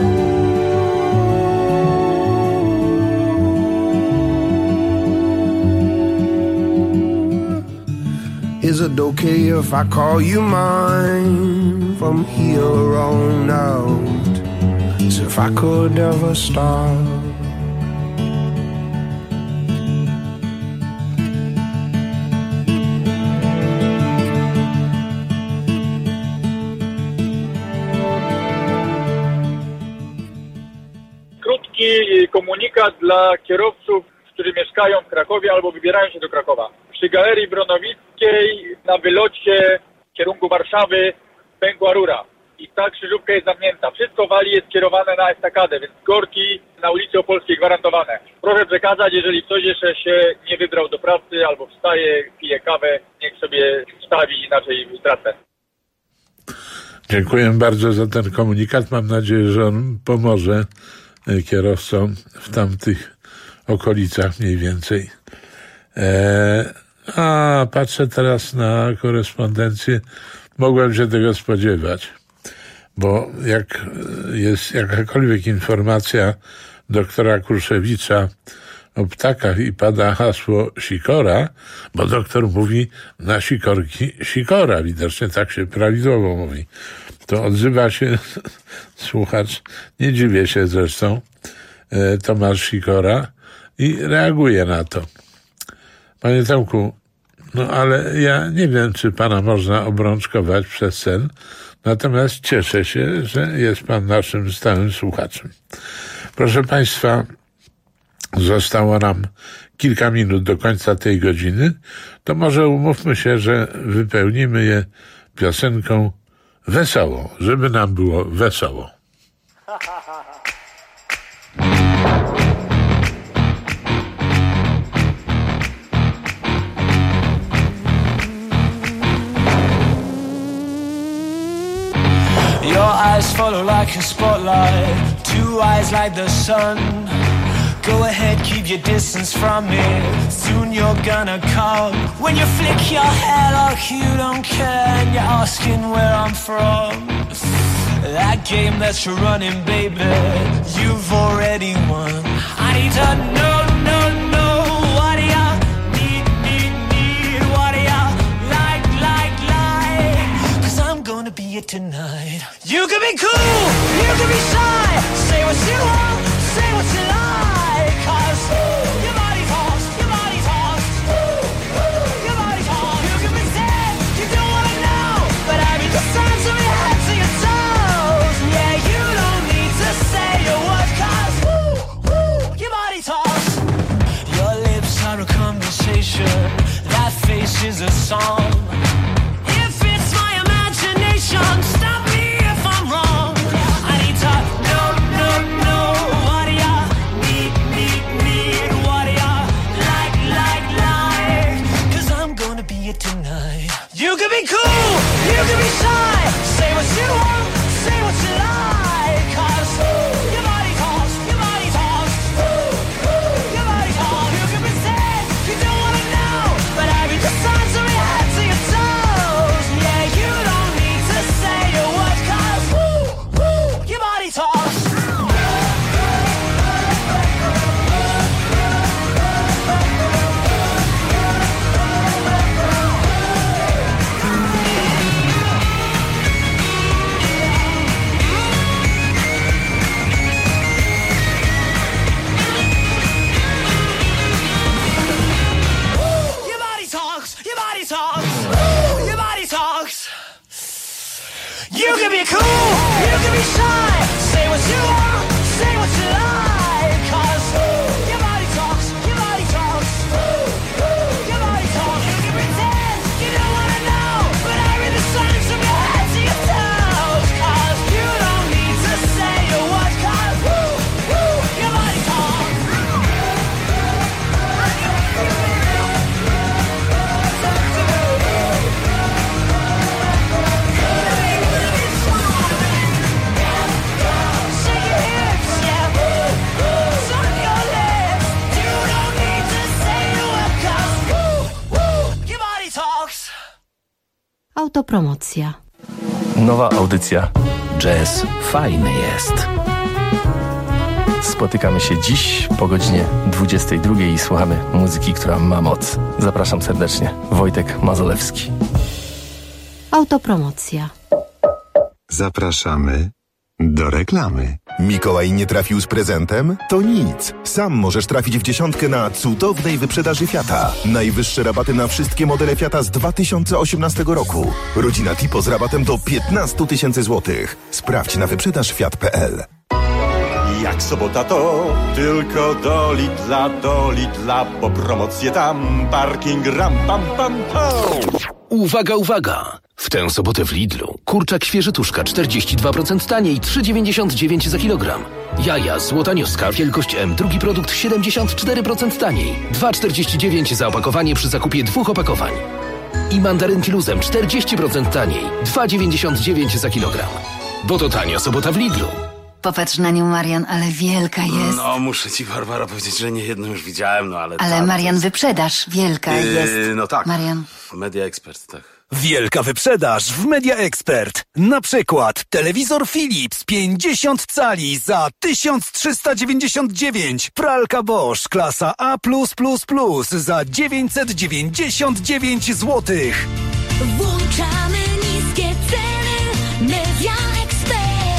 Is it okay if I call you mine from here on out? So if I could ever start. Krótki komunikat dla kierowców, którzy mieszkają w Krakowie albo wybierają się do Krakowa. Przy Galerii Bronowickiej na wylocie w kierunku Warszawy pękła rura i ta krzyżówka jest zamknięta. Wszystko wali jest skierowane na estakadę, więc korki na ulicy Opolskiej gwarantowane. Proszę przekazać, jeżeli ktoś jeszcze się nie wybrał do pracy albo wstaje, pije kawę, niech sobie wstawi, inaczej tracę. Dziękuję bardzo za ten komunikat. Mam nadzieję, że on pomoże kierowcom w tamtych okolicach mniej więcej. Eee, a patrzę teraz na korespondencję. Mogłem się tego spodziewać, bo jak jest jakakolwiek informacja doktora Kruszewicza o ptakach i pada hasło sikora, bo doktor mówi na sikorki sikora, widocznie tak się prawidłowo mówi, to odzywa się słuchacz, nie dziwię się zresztą, e, Tomasz Sikora i reaguje na to. Panie Tomku, no ale ja nie wiem, czy pana można obrączkować przez sen, natomiast cieszę się, że jest pan naszym stałym słuchaczem. Proszę państwa, zostało nam kilka minut do końca tej godziny, to może umówmy się, że wypełnimy je piosenką wesołą, żeby nam było wesoło. Your eyes follow like a spotlight, two eyes like the sun. Go ahead, keep your distance from me, soon you're gonna come. When you flick your hair like you don't care and you're asking where I'm from, that game that you're running, baby, you've already won. I need to know, know, know, what do ya need, need, need, what do ya like, like, like, 'cause I'm gonna be it tonight. You can be cool, you can be shy, say what you want, say what you like, 'cause your body talks, your body talks, your body talks. You can pretend you don't wanna know, but I mean the signs from your head to your toes. Yeah, you don't need to say your words, 'cause your body talks. Your lips are a conversation, that face is a song. If it's my imagination, stop me if I'm wrong. I need to know, know, know, what do ya need, need, need, what do ya like, like, like, 'cause I'm gonna be it tonight. You can be cool, you can be shy, say what you want, say what you like, 'cause your body talks, your body talks, your body talks. You can pretend you don't wanna know, but I read the signs from your head to Autopromocja. Nowa audycja. Jazz fajny jest. Spotykamy się dziś po godzinie dwudziestej drugiej i słuchamy muzyki, która ma moc. Zapraszam serdecznie. Wojtek Mazolewski. Autopromocja. Zapraszamy do reklamy. Mikołaj nie trafił z prezentem? To nic. Sam możesz trafić w dziesiątkę na cudownej wyprzedaży Fiata. Najwyższe rabaty na wszystkie modele Fiata z dwa tysiące osiemnastego roku. Rodzina Tipo z rabatem do piętnaście tysięcy złotych. Sprawdź na wyprzedaż fiat kropka p l. Jak sobota to tylko do Lidla, do Lidla, bo promocje tam, parking ram pam pam pam. Uwaga, uwaga! W tę sobotę w Lidlu kurczak świeży tuszka czterdzieści dwa procent taniej, trzy dziewięćdziesiąt dziewięć za kilogram. Jaja złota nioska wielkość M, drugi produkt siedemdziesiąt cztery procent taniej, dwa czterdzieści dziewięć za opakowanie przy zakupie dwóch opakowań. I mandarynki luzem czterdzieści procent taniej, dwa dziewięćdziesiąt dziewięć za kilogram. Bo to tania sobota w Lidlu. Popatrz na nią, Marian, ale wielka jest. No, muszę ci, Barbara, powiedzieć, że nie jedną już widziałem, no ale... Ale Marian, wyprzedaż wielka yy, jest. No tak. Marian. Media Expert, tak. Wielka wyprzedaż w Media Expert. Na przykład telewizor Philips pięćdziesiąt cali za tysiąc trzysta dziewięćdziesiąt dziewięć. Pralka Bosch klasa A plus plus plus za dziewięćset dziewięćdziesiąt dziewięć złotych. Włączamy niskie ceny. Media Expert.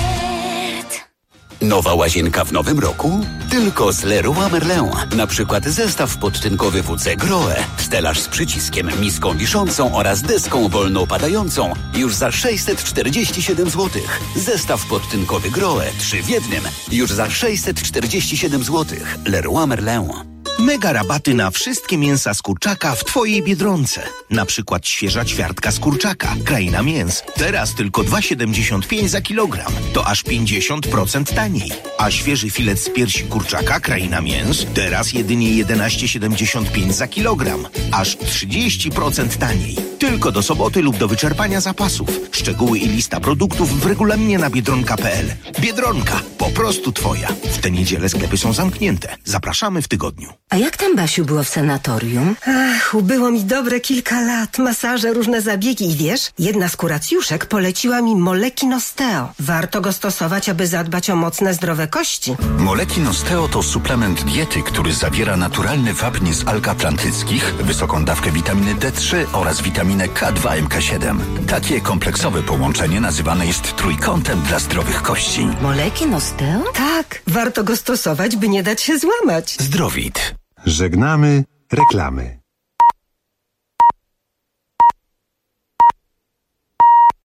Nowa łazienka w nowym roku? Tylko z Leroy Merlin. Na przykład zestaw podczynkowy W C Grohe, stelaż z przyciskiem, miską wiszącą oraz deską wolno padającą już za sześćset czterdzieści siedem złotych. Zestaw podczynkowy Grohe, trzy w jednym, już za sześćset czterdzieści siedem złotych. Leroy Merlin. Mega rabaty na wszystkie mięsa z kurczaka w Twojej Biedronce. Na przykład świeża ćwiartka z kurczaka, kraina mięs. Teraz tylko dwa siedemdziesiąt pięć za kilogram. To aż pięćdziesiąt procent taniej. A świeży filet z piersi kurczaka, kraina mięs. Teraz jedynie jedenaście siedemdziesiąt pięć za kilogram. Aż trzydzieści procent taniej. Tylko do soboty lub do wyczerpania zapasów. Szczegóły i lista produktów w regulaminie na biedronka kropka p l. Biedronka. Po prostu Twoja. W tę niedzielę sklepy są zamknięte. Zapraszamy w tygodniu. A jak tam, Basiu, było w sanatorium? Ach, ubyło mi dobre kilka lat. Masaże, różne zabiegi i wiesz, jedna z kuracjuszek poleciła mi Moleki Nosteo. Warto go stosować, aby zadbać o mocne, zdrowe kości. Moleki Nosteo to suplement diety, który zawiera naturalny wapń z alg atlantyckich, wysoką dawkę witaminy D trzy oraz witaminę K dwa M K siedem. Takie kompleksowe połączenie nazywane jest trójkątem dla zdrowych kości. Moleki Nosteo? Tak, warto go stosować, by nie dać się złamać. Zdrowit. Żegnamy reklamy.